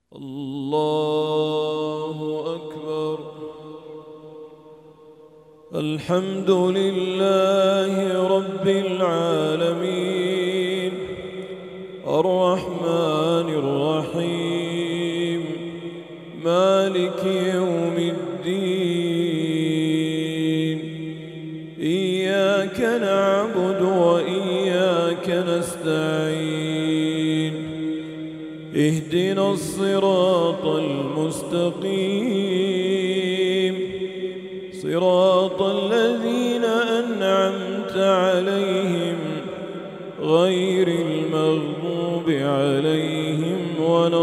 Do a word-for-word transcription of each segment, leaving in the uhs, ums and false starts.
الله أكبر. الحمد لله رب العالمين الرحمن الرحيم مالك يوم الدين. إياك نعبد وإياك نستعين. اهدنا الصراط المستقيم صراط الذين أنعمت عليهم غير المغضوب عليهم ولا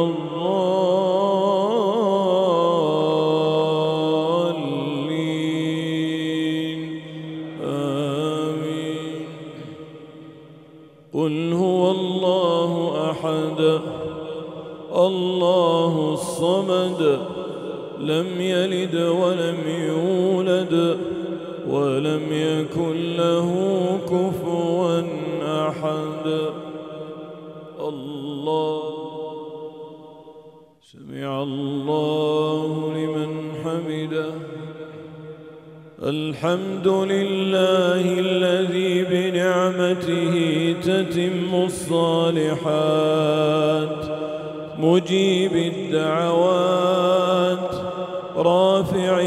الضالين آمين. قل هو الله أحد الله الصمد لم يلد ولم يولد ولم يكن له كفوا أحد. الله سمع الله لمن حمده. الحمد لله الذي بنعمته تتم الصالحات مجيب الدعوات رافع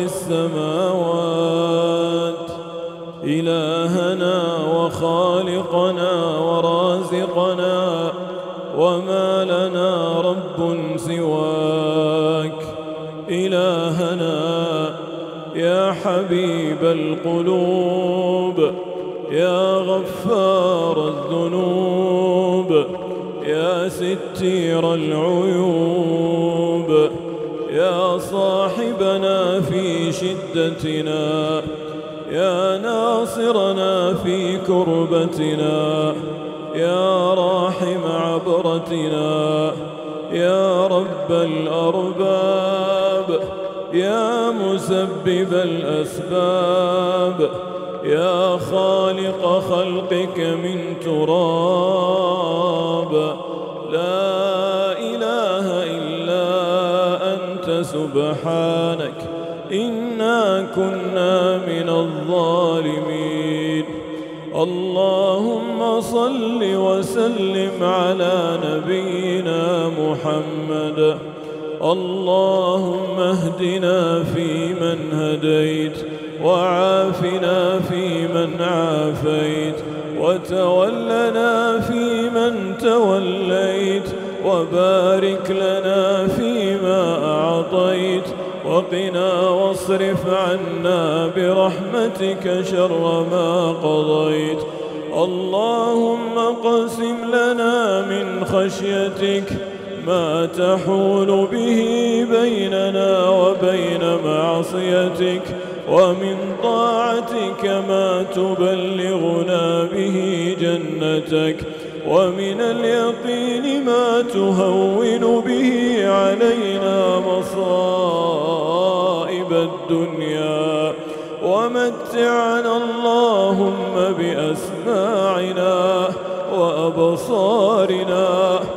السماوات إلهنا وخالقنا ورازقنا وما لنا رب سواك. إلهنا يا حبيب القلوب يا غفار الذنوب يا ستير العيوب يا صاحبنا في شدتنا يا ناصرنا في كربتنا يا راحم عبرتنا يا رب الأرباب يا مسبب الأسباب يا خالق خلقك من تراب. لا إله إلا أنت سبحانك إنا كنا من الظالمين. اللهم صل وسلم على نبينا محمد. اللهم اهدنا فيمن هديت وعافنا فيمن عافيت وتولنا فيمن توليت وبارك لنا فيما أعطيت وقنا واصرف عنا برحمتك شر ما قضيت. اللهم اقسم لنا من خشيتك ما تحول به بيننا وبين معصيتك ومن طاعتك ما تبلغنا به جنتك ومن اليقين ما تهون به علينا مصائب الدنيا ومتعنا اللهم بأسماعنا وأبصارنا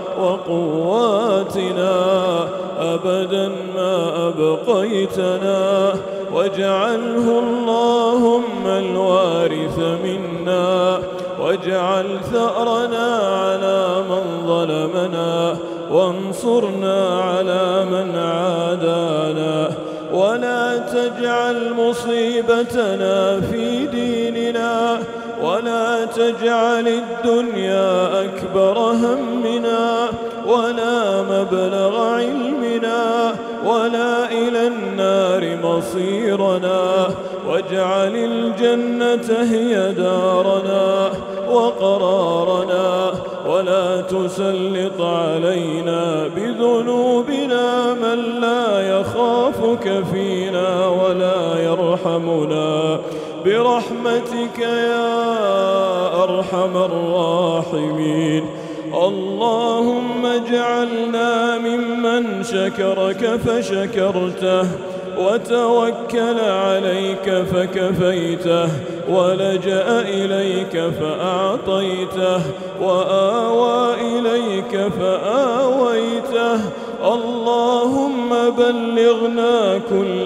وقواتنا أبدا ما أبقيتنا واجعله اللهم الوارث منا واجعل ثأرنا على من ظلمنا وانصرنا على من عادانا ولا تجعل مصيبتنا في ديننا ولا تجعل الدنيا أكبر همنا ولا مبلغ علمنا ولا إلى النار مصيرنا واجعل الجنة هي دارنا وقرارنا ولا تسلط علينا بذنوبنا من لا يخافك فينا ولا يرحمنا برحمتك يا أرحم الراحمين. اللهم اجعلنا ممن شكرك فشكرته وتوكل عليك فكفيته ولجأ إليك فأعطيته وآوى إليك فآويته اللهم بلغنا كل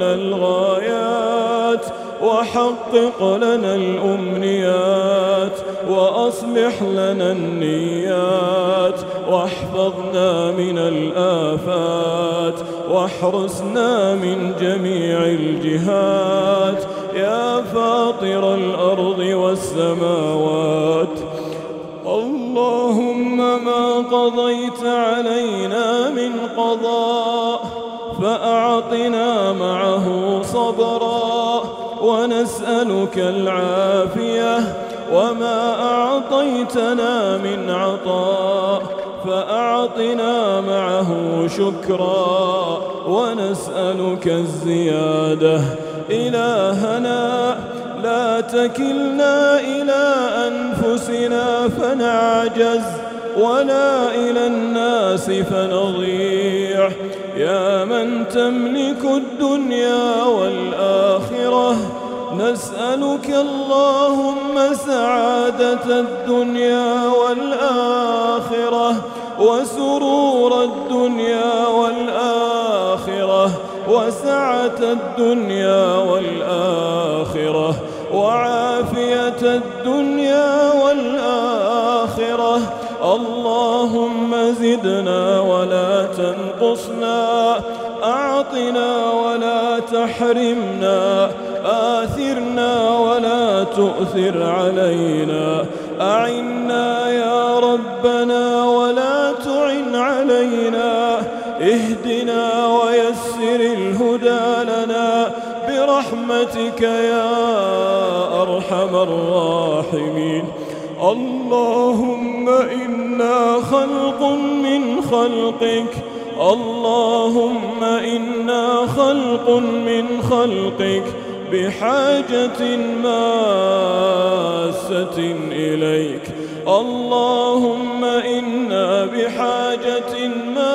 الغايات وحقق لنا الأمنيات وأصلح لنا النيات واحفظنا من الآفات واحرسنا من جميع الجهات يا فاطر الأرض والسماوات. اللهم ما قضيت علينا من قضاء فأعطنا معه صبرا ونسألك العافية، وما أعطيتنا من عطاء فأعطنا معه شكرا ونسألك الزيادة. إلهنا لا تكلنا إلى أنفسنا فنعجز ولا إلى الناس فنضيع، يا من تملك الدنيا والآخرة نسألك اللهم سعادة الدنيا والآخرة وسرور الدنيا والآخرة وسعة الدنيا والآخرة وعافية الدنيا والآخرة. اللهم زدنا ولا تنقصنا، أعطنا ولا تحرمنا، آثرنا ولا تؤثر علينا، أعنا يا ربنا ولا تعن علينا، اهدنا ويسر الهدى لنا برحمتك يا أرحم الراحمين. اللهم إنا خلق من خلقك، اللهم إنا خلق من خلقك بحاجة ماسة إليك، اللهم إنا بحاجة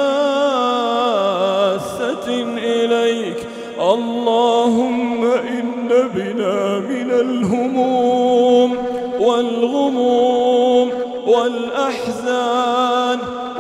ماسة إليك، اللهم إن بنا من الهموم والغموم والأحزان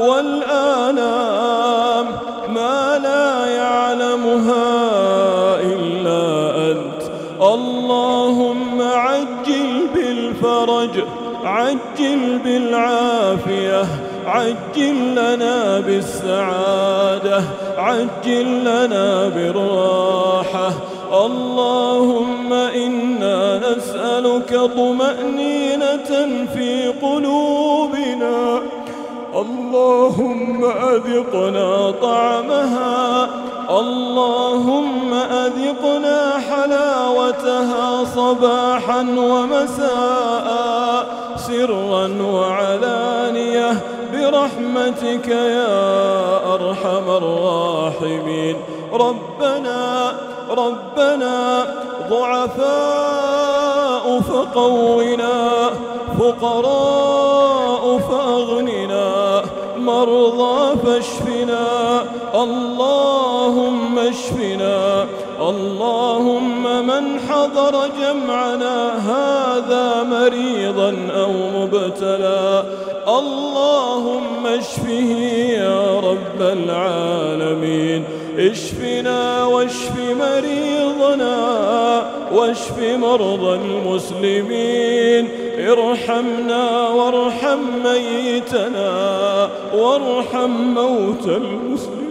والآلام ما لا يعلمها إلا أنت. اللهم عجل بالفرج، عجل بالعافية، عجل لنا بالسعادة، عجل لنا بالراحة. اللهم إنا نسألك طمأنينة في قلوبنا، اللهم أذقنا طعمها، اللهم أذقنا حلاوتها صباحا ومساء سرا وعلانية برحمتك يا أرحم الراحمين. ربنا ربنا ضعفاء فقونا، فقراء فأغننا، مرضى فاشفنا، اللهم اشفنا. اللهم من حضر جمعنا هذا مريضا أو مبتلى اللهم اشفه يا رب العالمين. اشفنا واشف مريضنا واشف مرضى المسلمين، ارحمنا وارحم ميتنا وارحم موتى المسلمين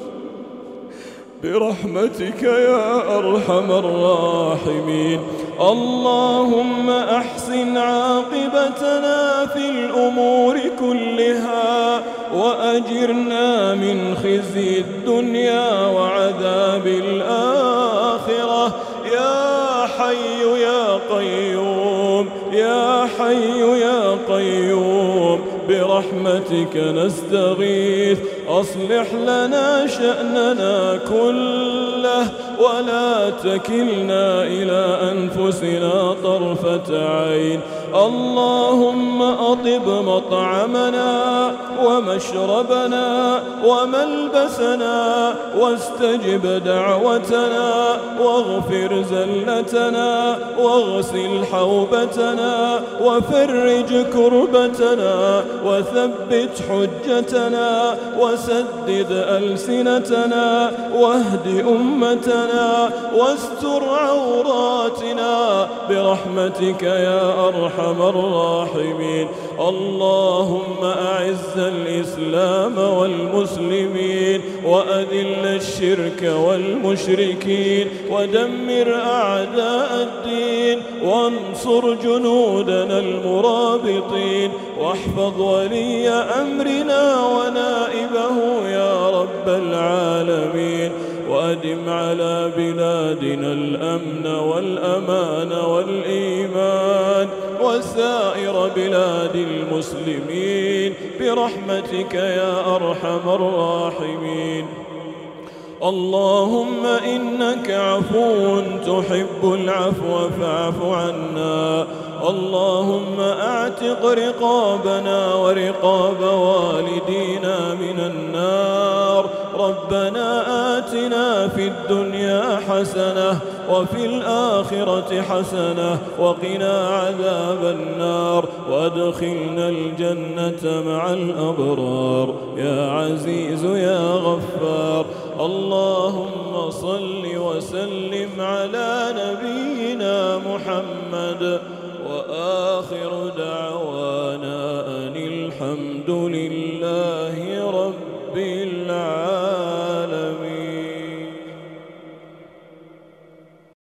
برحمتك يا أرحم الراحمين. اللهم أحسن عاقبتنا في الأمور كلها وأجرنا من خزي الدنيا وعذاب الآخرة. يا حي يا قيوم، يا حي يا قيوم، برحمتك نستغيث. أصلح لنا شأننا كله ولا تكلنا إلى أنفسنا طرفة عين. اللهم أطب مطعمنا ومشربنا وملبسنا واستجب دعوتنا واغفر زلتنا واغسل حوبتنا وفرج كربتنا وثبت حجتنا وسدد ألسنتنا واهد أمتنا واستر عوراتنا برحمتك يا أرحم الراحمين. اللهم أعز الإسلام والمسلمين وأذل الشرك والمشركين ودمر أعداء الدين وانصر جنودنا المرابطين واحفظ ولي أمرنا ونائبه يا رب العالمين. وأدم على بلادنا الأمن والأمان والإيمان وسائر بلاد المسلمين برحمتك يا أرحم الراحمين. اللهم إنك عفو تحب العفو فاعف عنا. اللهم أعتق رقابنا ورقاب والدينا من النار. ربنا آتنا في الدنيا حسنة وفي الآخرة حسنة وقنا عذاب النار وادخلنا الجنة مع الأبرار يا عزيز يا غفار. اللهم صل وسلم على نبينا محمد وآخر دعوانا أن الحمد لله رب العالمين.